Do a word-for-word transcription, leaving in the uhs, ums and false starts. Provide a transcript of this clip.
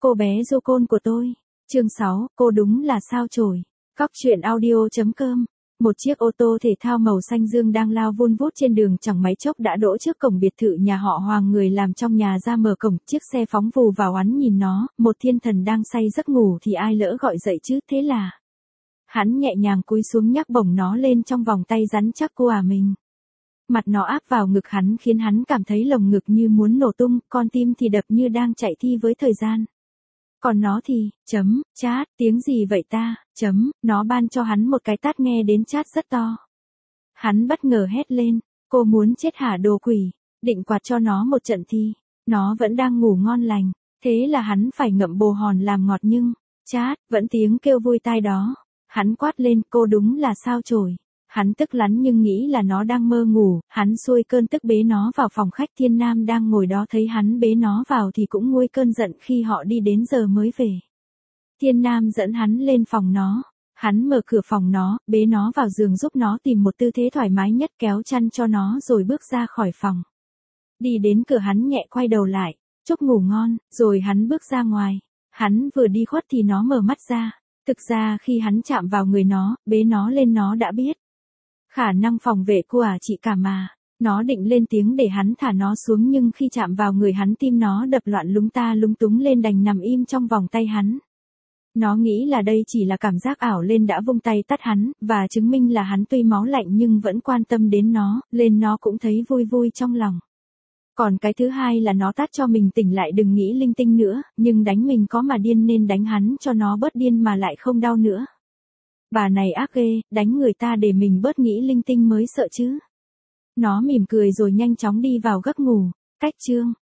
cô bé du côn của tôi. Chương sáu, cô đúng là sao chổi. Cóc truyện audio.com. Một chiếc ô tô thể thao màu xanh dương đang lao vun vút trên đường chẳng mấy chốc đã đỗ trước cổng biệt thự nhà họ Hoàng. Người làm trong nhà ra mở cổng, chiếc xe phóng vù vào oán nhìn nó, một thiên thần đang say giấc ngủ thì ai lỡ gọi dậy chứ, thế là. Hắn nhẹ nhàng cúi xuống nhắc bổng nó lên trong vòng tay rắn chắc của à mình. Mặt nó áp vào ngực hắn khiến hắn cảm thấy lồng ngực như muốn nổ tung, con tim thì đập như đang chạy thi với thời gian. Còn nó thì, chấm, chát, tiếng gì vậy ta, chấm, nó ban cho hắn một cái tát nghe đến chát rất to. Hắn bất ngờ hét lên, cô muốn chết hả đồ quỷ, định quạt cho nó một trận thi, nó vẫn đang ngủ ngon lành, thế là hắn phải ngậm bồ hòn làm ngọt nhưng, chát, vẫn tiếng kêu vui tai đó. Hắn quát lên, cô đúng là sao chổi. Hắn tức lắn nhưng nghĩ là nó đang mơ ngủ, hắn xuôi cơn tức bế nó vào phòng khách. Thiên Nam đang ngồi đó thấy hắn bế nó vào thì cũng nguôi cơn giận khi họ đi đến giờ mới về. Thiên Nam dẫn hắn lên phòng nó, hắn mở cửa phòng nó, bế nó vào giường giúp nó tìm một tư thế thoải mái nhất, kéo chăn cho nó rồi bước ra khỏi phòng. Đi đến cửa hắn nhẹ quay đầu lại, chúc ngủ ngon, rồi hắn bước ra ngoài. Hắn vừa đi khuất thì nó mở mắt ra, thực ra khi hắn chạm vào người nó, bế nó lên nó đã biết. Khả năng phòng vệ của à chị cả mà, nó định lên tiếng để hắn thả nó xuống nhưng khi chạm vào người hắn tim nó đập loạn lúng ta lúng túng lên đành nằm im trong vòng tay hắn. Nó nghĩ là đây chỉ là cảm giác ảo lên đã vung tay tát hắn, và chứng minh là hắn tuy máu lạnh nhưng vẫn quan tâm đến nó, lên nó cũng thấy vui vui trong lòng. Còn cái thứ hai là nó tát cho mình tỉnh lại đừng nghĩ linh tinh nữa, nhưng đánh mình có mà điên nên đánh hắn cho nó bớt điên mà lại không đau nữa. Bà này ác ghê, đánh người ta để mình bớt nghĩ linh tinh mới sợ chứ. Nó mỉm cười rồi nhanh chóng đi vào giấc ngủ. Cách chương